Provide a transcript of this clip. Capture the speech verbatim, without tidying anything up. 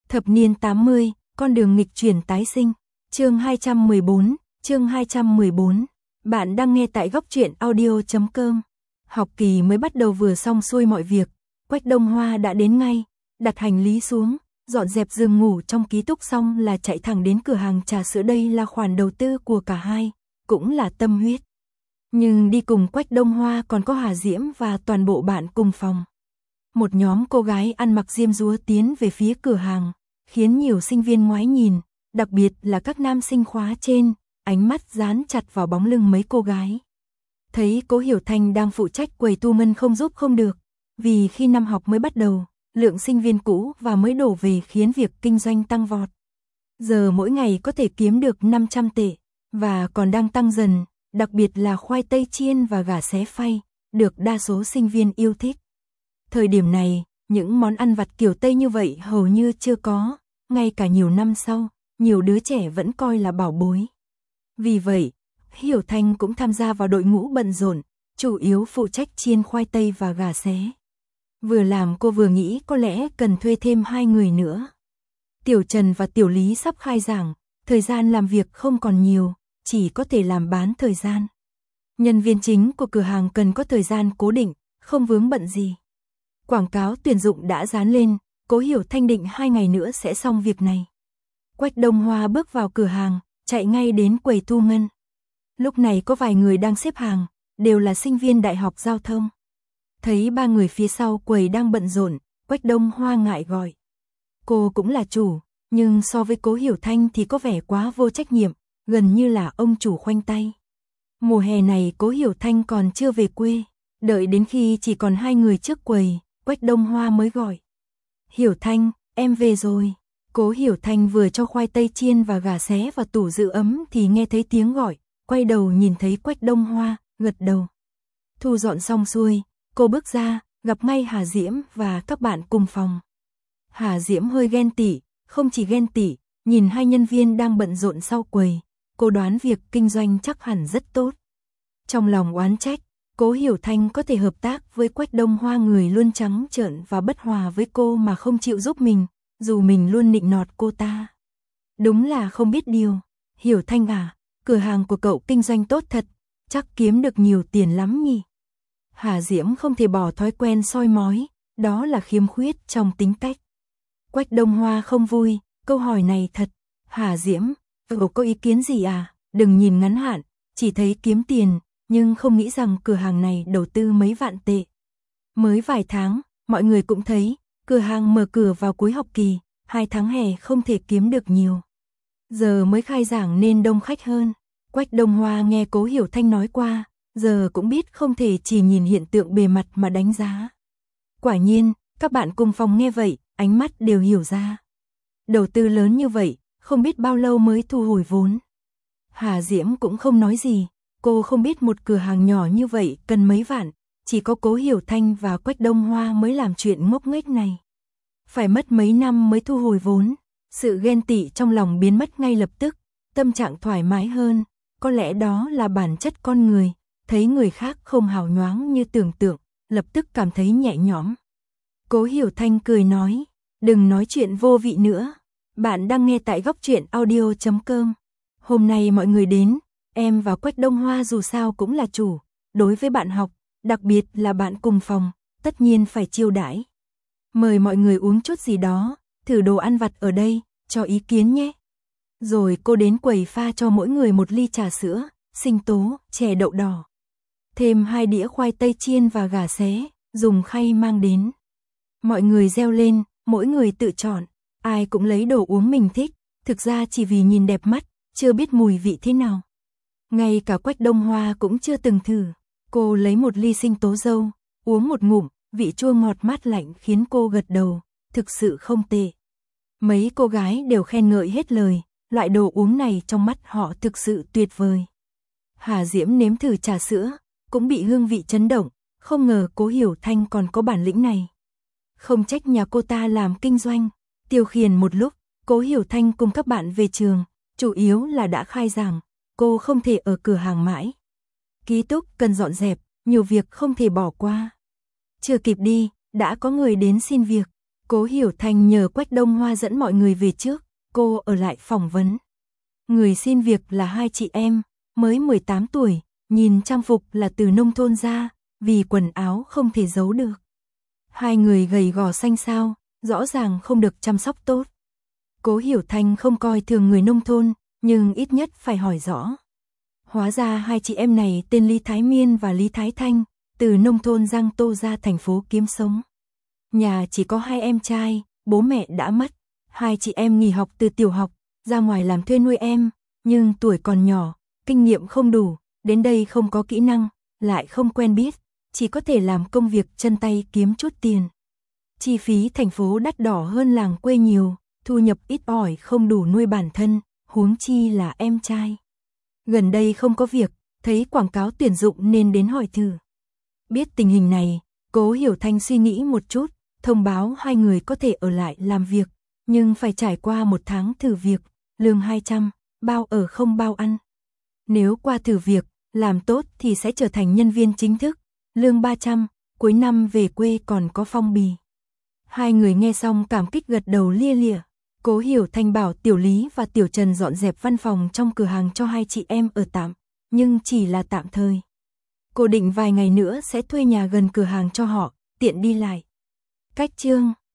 Thập niên tám mươi, con đường nghịch chuyển tái sinh. Chương hai trăm mười bốn, chương hai trăm mười bốn. Bạn đang nghe tại góc truyện audio chấm com. Học kỳ mới bắt đầu vừa xong xuôi mọi việc, Quách Đông Hoa đã đến ngay, đặt hành lý xuống, dọn dẹp giường ngủ trong ký túc xong là chạy thẳng đến cửa hàng trà sữa. Đây là khoản đầu tư của cả hai, cũng là tâm huyết. Nhưng đi cùng Quách Đông Hoa còn có Hà Diễm và toàn bộ bạn cùng phòng. Một nhóm cô gái ăn mặc diêm dúa tiến về phía cửa hàng, khiến nhiều sinh viên ngoái nhìn, đặc biệt là các nam sinh khóa trên, ánh mắt dán chặt vào bóng lưng mấy cô gái. Thấy Cố Hiểu Thanh đang phụ trách quầy thu ngân không giúp không được, vì khi năm học mới bắt đầu, lượng sinh viên cũ và mới đổ về khiến việc kinh doanh tăng vọt. Giờ mỗi ngày có thể kiếm được năm trăm tệ, và còn đang tăng dần, đặc biệt là khoai tây chiên và gà xé phay, được đa số sinh viên yêu thích. Thời điểm này, những món ăn vặt kiểu Tây như vậy hầu như chưa có, ngay cả nhiều năm sau, nhiều đứa trẻ vẫn coi là bảo bối. Vì vậy, Hiểu Thanh cũng tham gia vào đội ngũ bận rộn, chủ yếu phụ trách chiên khoai tây và gà xé. Vừa làm cô vừa nghĩ có lẽ cần thuê thêm hai người nữa. Tiểu Trần và Tiểu Lý sắp khai giảng, thời gian làm việc không còn nhiều, chỉ có thể làm bán thời gian. Nhân viên chính của cửa hàng cần có thời gian cố định, không vướng bận gì. Quảng cáo tuyển dụng đã dán lên, Cố Hiểu Thanh định hai ngày nữa sẽ xong việc này. Quách Đông Hoa bước vào cửa hàng, chạy ngay đến quầy thu ngân. Lúc này có vài người đang xếp hàng, đều là sinh viên đại học giao thông. Thấy ba người phía sau quầy đang bận rộn, Quách Đông Hoa ngại gọi. Cô cũng là chủ, nhưng so với Cố Hiểu Thanh thì có vẻ quá vô trách nhiệm, gần như là ông chủ khoanh tay. Mùa hè này Cố Hiểu Thanh còn chưa về quê, đợi đến khi chỉ còn hai người trước quầy, Quách Đông Hoa mới gọi. Hiểu Thanh, em về rồi. Cố Hiểu Thanh vừa cho khoai tây chiên và gà xé vào tủ giữ ấm thì nghe thấy tiếng gọi, quay đầu nhìn thấy Quách Đông Hoa, gật đầu. Thu dọn xong xuôi, cô bước ra, gặp ngay Hà Diễm và các bạn cùng phòng. Hà Diễm hơi ghen tị, không chỉ ghen tị, nhìn hai nhân viên đang bận rộn sau quầy, cô đoán việc kinh doanh chắc hẳn rất tốt. Trong lòng oán trách, Cố Hiểu Thanh có thể hợp tác với Quách Đông Hoa, người luôn trắng trợn và bất hòa với cô mà không chịu giúp mình, dù mình luôn nịnh nọt cô ta. Đúng là không biết điều. Hiểu Thanh à, cửa hàng của cậu kinh doanh tốt thật, chắc kiếm được nhiều tiền lắm nhỉ. Hà Diễm không thể bỏ thói quen soi mói, đó là khiếm khuyết trong tính cách. Quách Đông Hoa không vui, câu hỏi này thật. Hà Diễm, cậu có ý kiến gì à? Đừng nhìn ngắn hạn, chỉ thấy kiếm tiền, nhưng không nghĩ rằng cửa hàng này đầu tư mấy vạn tệ. Mới vài tháng, mọi người cũng thấy, cửa hàng mở cửa vào cuối học kỳ, hai tháng hè không thể kiếm được nhiều. Giờ mới khai giảng nên đông khách hơn. Quách Đông Hoa nghe Cố Hiểu Thanh nói qua, giờ cũng biết không thể chỉ nhìn hiện tượng bề mặt mà đánh giá. Quả nhiên, các bạn cùng phòng nghe vậy, ánh mắt đều hiểu ra. Đầu tư lớn như vậy, không biết bao lâu mới thu hồi vốn. Hà Diễm cũng không nói gì, cô không biết một cửa hàng nhỏ như vậy cần mấy vạn, chỉ có Cố Hiểu Thanh và Quách Đông Hoa mới làm chuyện ngốc nghếch này. Phải mất mấy năm mới thu hồi vốn, sự ghen tị trong lòng biến mất ngay lập tức, tâm trạng thoải mái hơn, có lẽ đó là bản chất con người, thấy người khác không hào nhoáng như tưởng tượng, lập tức cảm thấy nhẹ nhõm. Cố Hiểu Thanh cười nói, đừng nói chuyện vô vị nữa, bạn đang nghe tại góc truyện audio chấm com. Hôm nay mọi người đến, em và Quách Đông Hoa dù sao cũng là chủ, đối với bạn học, đặc biệt là bạn cùng phòng, tất nhiên phải chiêu đãi. Mời mọi người uống chút gì đó, thử đồ ăn vặt ở đây, cho ý kiến nhé. Rồi cô đến quầy pha cho mỗi người một ly trà sữa, sinh tố, chè đậu đỏ. Thêm hai đĩa khoai tây chiên và gà xé, dùng khay mang đến. Mọi người reo lên, mỗi người tự chọn, ai cũng lấy đồ uống mình thích, thực ra chỉ vì nhìn đẹp mắt, chưa biết mùi vị thế nào. Ngay cả Quách Đông Hoa cũng chưa từng thử. Cô lấy một ly sinh tố dâu, uống một ngụm, vị chua ngọt mát lạnh khiến cô gật đầu, thực sự không tệ. Mấy cô gái đều khen ngợi hết lời, loại đồ uống này trong mắt họ thực sự tuyệt vời. Hà Diễm nếm thử trà sữa, cũng bị hương vị chấn động, không ngờ Cố Hiểu Thanh còn có bản lĩnh này. Không trách nhà cô ta làm kinh doanh. Tiêu khiển một lúc, Cố Hiểu Thanh cùng các bạn về trường, chủ yếu là đã khai giảng, cô không thể ở cửa hàng mãi. Ký túc cần dọn dẹp, nhiều việc không thể bỏ qua. Chưa kịp đi, đã có người đến xin việc. Cố Hiểu Thanh nhờ Quách Đông Hoa dẫn mọi người về trước, cô ở lại phỏng vấn. Người xin việc là hai chị em, mới mười tám tuổi, nhìn trang phục là từ nông thôn ra, vì quần áo không thể giấu được. Hai người gầy gò xanh xao, rõ ràng không được chăm sóc tốt. Cố Hiểu Thanh không coi thường người nông thôn, nhưng ít nhất phải hỏi rõ. Hóa ra hai chị em này tên Lý Thái Miên và Lý Thái Thanh, từ nông thôn Giang Tô ra thành phố kiếm sống. Nhà chỉ có hai em trai, bố mẹ đã mất. Hai chị em nghỉ học từ tiểu học, ra ngoài làm thuê nuôi em, nhưng tuổi còn nhỏ, kinh nghiệm không đủ, đến đây không có kỹ năng, lại không quen biết, chỉ có thể làm công việc chân tay kiếm chút tiền. Chi phí thành phố đắt đỏ hơn làng quê nhiều, thu nhập ít ỏi không đủ nuôi bản thân, huống chi là em trai. Gần đây không có việc, thấy quảng cáo tuyển dụng nên đến hỏi thử. Biết tình hình này, Cố Hiểu Thanh suy nghĩ một chút, thông báo hai người có thể ở lại làm việc, nhưng phải trải qua một tháng thử việc, lương hai trăm, bao ở không bao ăn. Nếu qua thử việc, làm tốt thì sẽ trở thành nhân viên chính thức, lương ba trăm, cuối năm về quê còn có phong bì. Hai người nghe xong cảm kích gật đầu lia lịa. Cố Hiểu Thanh bảo Tiểu Lý và Tiểu Trần dọn dẹp văn phòng trong cửa hàng cho hai chị em ở tạm, nhưng chỉ là tạm thời. Cô định vài ngày nữa sẽ thuê nhà gần cửa hàng cho họ, tiện đi lại. Cách chương